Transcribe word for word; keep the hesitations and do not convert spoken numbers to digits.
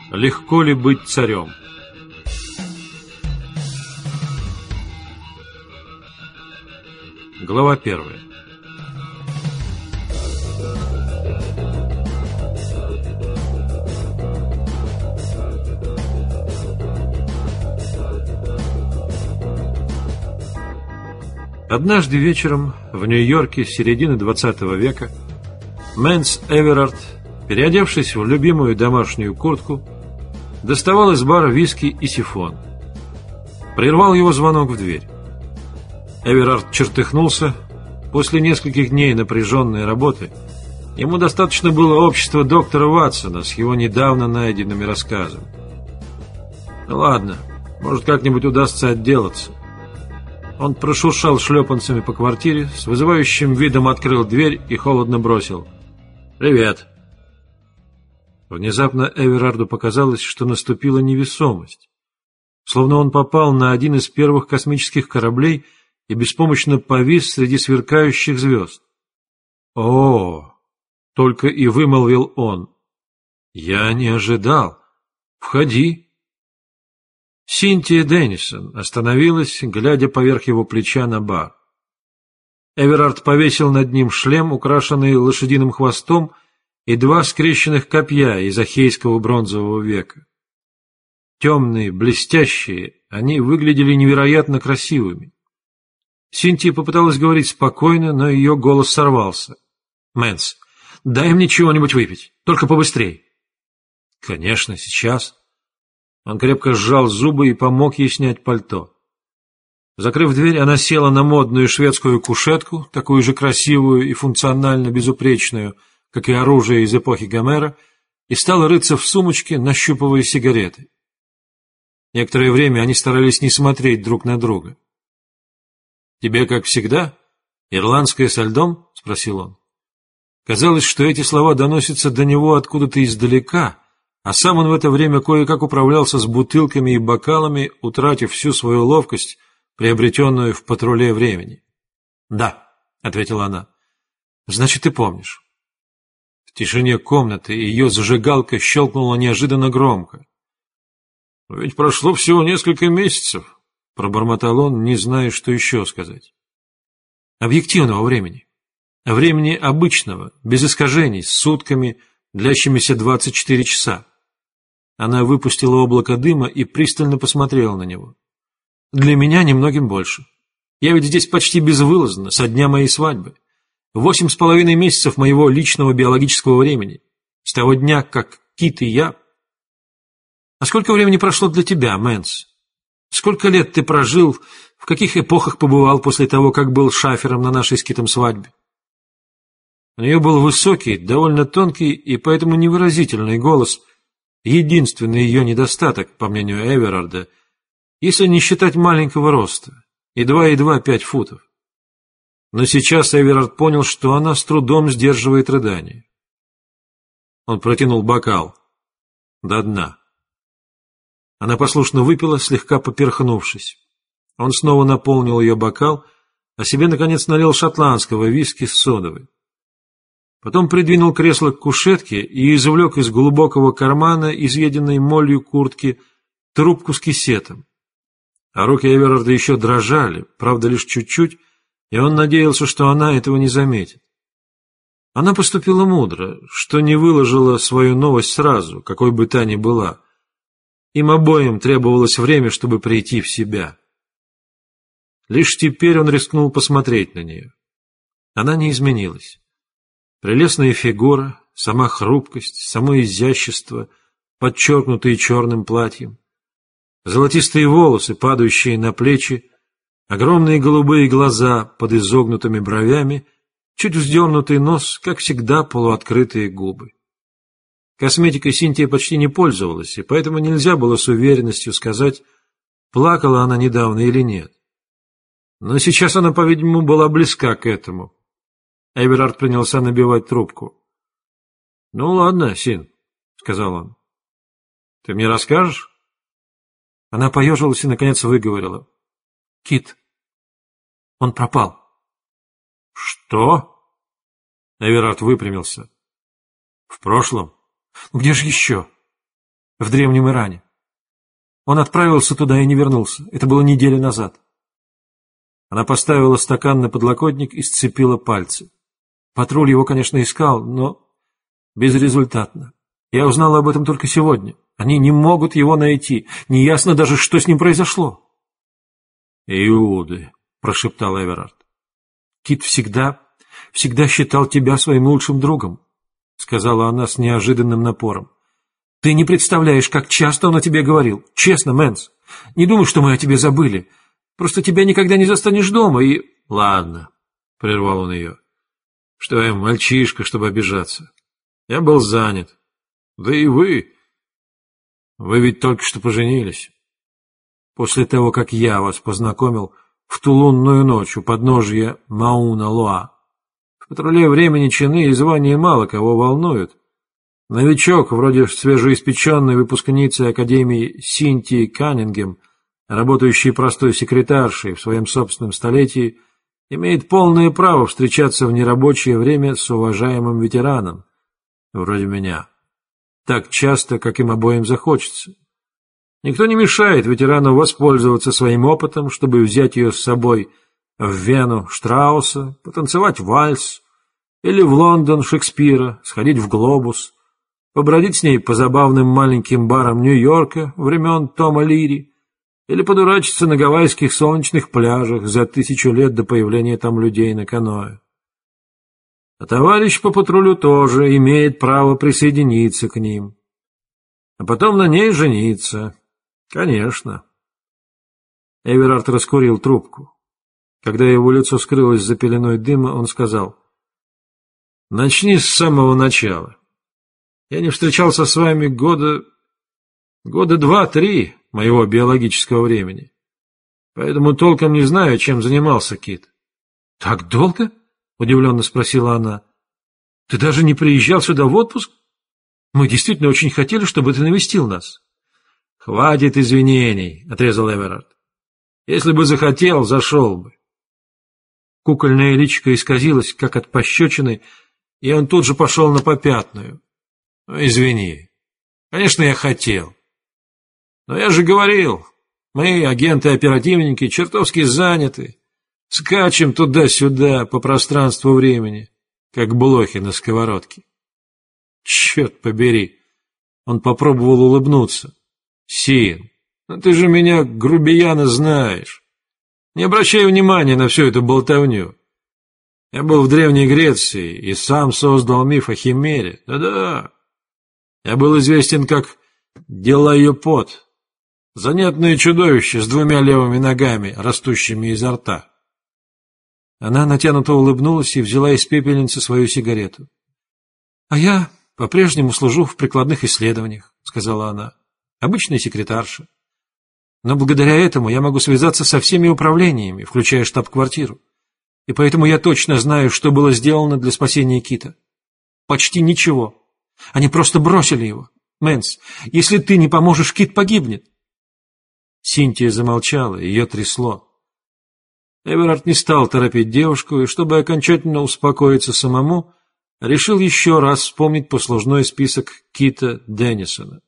Легко ли быть царем? Глава первая. Однажды вечером в Нью-Йорке середины двадцатого века Мэнс Эверард, переодевшись в любимую домашнюю куртку, доставал из бара виски и сифон. Прервал его звонок в дверь. Эверард чертыхнулся. После нескольких дней напряженной работы ему достаточно было общества доктора Ватсона с его недавно найденными рассказами. Ну ладно, может, как-нибудь удастся отделаться. Он прошуршал шлепанцами по квартире, с вызывающим видом открыл дверь и холодно бросил: «Привет». Внезапно Эверарду показалось, что наступила невесомость, словно он попал на один из первых космических кораблей и беспомощно повис среди сверкающих звезд. «О!» — только и вымолвил он. «Я не ожидал. Входи». Синтия Деннисон остановилась, глядя поверх его плеча на бар. Эверард повесил над ним шлем, украшенный лошадиным хвостом, и два скрещенных копья из ахейского бронзового века. Темные, блестящие, они выглядели невероятно красивыми. Синтия попыталась говорить спокойно, но ее голос сорвался. «Мэнс, дай мне чего-нибудь выпить, только побыстрей». «Конечно, сейчас». Он крепко сжал зубы и помог ей снять пальто. Закрыв дверь, она села на модную шведскую кушетку, такую же красивую и функционально безупречную, как и оружие из эпохи Гомера, и стала рыться в сумочке, нащупывая сигареты. Некоторое время они старались не смотреть друг на друга. «Тебе, как всегда, ирландское со льдом?» — спросил он. Казалось, что эти слова доносятся до него откуда-то издалека, а сам он в это время кое-как управлялся с бутылками и бокалами, утратив всю свою ловкость, приобретенную в патруле времени. «Да», — ответила она. «Значит, ты помнишь». В тишине комнаты ее зажигалка щелкнула неожиданно громко. «Ведь прошло всего несколько месяцев», — пробормотал он, не зная, что еще сказать. «Объективного времени. Времени обычного, без искажений, с сутками, длящимися двадцать четыре часа. Она выпустила облако дыма и пристально посмотрела на него. «Для меня немногим больше. Я ведь здесь почти безвылазно, со дня моей свадьбы. Восемь с половиной месяцев моего личного биологического времени. С того дня, как Кит и я... А сколько времени прошло для тебя, Мэнс? Сколько лет ты прожил, в каких эпохах побывал после того, как был шафером на нашей с Китом свадьбе?» У нее был высокий, довольно тонкий и поэтому невыразительный голос, единственный ее недостаток, по мнению Эверарда, если не считать маленького роста, едва едва пять футов. Но сейчас Эверард понял, что она с трудом сдерживает рыдание. Он протянул бокал до дна. Она послушно выпила, слегка поперхнувшись. Он снова наполнил ее бокал, а себе, наконец, налил шотландского виски с содовой. Потом придвинул кресло к кушетке и извлек из глубокого кармана, изъеденной молью куртки, трубку с кисетом. А руки Эверарда еще дрожали, правда, лишь чуть-чуть, и он надеялся, что она этого не заметит. Она поступила мудро, что не выложила свою новость сразу, какой бы та ни была. Им обоим требовалось время, чтобы прийти в себя. Лишь теперь он рискнул посмотреть на нее. Она не изменилась. Прелестная фигура, сама хрупкость, само изящество, подчеркнутые черным платьем, золотистые волосы, падающие на плечи, огромные голубые глаза под изогнутыми бровями, чуть вздернутый нос, как всегда, полуоткрытые губы. Косметикой Синтия почти не пользовалась, и поэтому нельзя было с уверенностью сказать, плакала она недавно или нет. Но сейчас она, по-видимому, была близка к этому. Эверард принялся набивать трубку. «Ну ладно, Син», — сказал он. «Ты мне расскажешь?» Она поежилась и, наконец, выговорила. «Кит, он пропал». «Что?» Эверард выпрямился. «В прошлом? Где же еще?» в древнем Иране. Он отправился туда и не вернулся. Это было неделю назад. Она поставила стакан на подлокотник и сцепила пальцы. Патруль его, конечно, искал, но безрезультатно. Я узнала об этом только сегодня. Они не могут его найти. Неясно даже, что с ним произошло. «Иуды», — прошептал Эверард. «Кит всегда, всегда считал тебя своим лучшим другом», — сказала она с неожиданным напором. «Ты не представляешь, как часто он о тебе говорил. Честно, Мэнс. Не думай, что мы о тебе забыли. Просто тебя никогда не застанешь дома и...» «Ладно», — прервал он ее. «Что я, мальчишка, чтобы обижаться? Я был занят. Да и вы. Вы ведь только что поженились. После того, как я вас познакомил в ту лунную ночь у подножья Мауна-Лоа. В патруле времени чины и звания мало кого волнуют. Новичок, вроде свежеиспеченной выпускницы Академии Синтии Каннингем, работающий простой секретаршей в своем собственном столетии, имеет полное право встречаться в нерабочее время с уважаемым ветераном, вроде меня, так часто, как им обоим захочется. Никто не мешает ветерану воспользоваться своим опытом, чтобы взять ее с собой в Вену Штрауса, потанцевать вальс, или в Лондон Шекспира, сходить в Глобус, побродить с ней по забавным маленьким барам Нью-Йорка времен Тома Лири, или подурачиться на гавайских солнечных пляжах за тысячу лет до появления там людей на каноэ. А товарищ по патрулю тоже имеет право присоединиться к ним. А потом на ней жениться. Конечно. Эверард раскурил трубку. Когда его лицо скрылось за пеленой дыма, он сказал: «Начни с самого начала. Я не встречался с вами года... года два-три моего биологического времени. Поэтому толком не знаю, чем занимался Кит». «Так долго?» — удивленно спросила она. «Ты даже не приезжал сюда в отпуск? Мы действительно очень хотели, чтобы ты навестил нас». «Хватит извинений», — отрезал Эверард. «Если бы захотел, зашел бы». Кукольное личико исказилось, как от пощечины, и он тут же пошел на попятную. «Ну, извини. Конечно, я хотел. Но я же говорил, мы, агенты-оперативники, чертовски заняты. Скачем туда-сюда по пространству времени, как блохи на сковородке». «Черт побери!» Он попробовал улыбнуться. «Син, ну ты же меня, грубияна, знаешь. Не обращай внимания на всю эту болтовню. Я был в Древней Греции и сам создал миф о Химере. Да-да. Я был известен как Делайопод, занятное чудовище с двумя левыми ногами, растущими изо рта». Она натянуто улыбнулась и взяла из пепельницы свою сигарету. «А я по-прежнему служу в прикладных исследованиях», — сказала она. «Обычная секретарша. Но благодаря этому я могу связаться со всеми управлениями, включая штаб-квартиру. И поэтому я точно знаю, что было сделано для спасения Кита. Почти ничего. Они просто бросили его. Мэнс, если ты не поможешь, Кит погибнет». Синтия замолчала, ее трясло. Эверард не стал торопить девушку, и, чтобы окончательно успокоиться самому, решил еще раз вспомнить послужной список Кита Деннисона.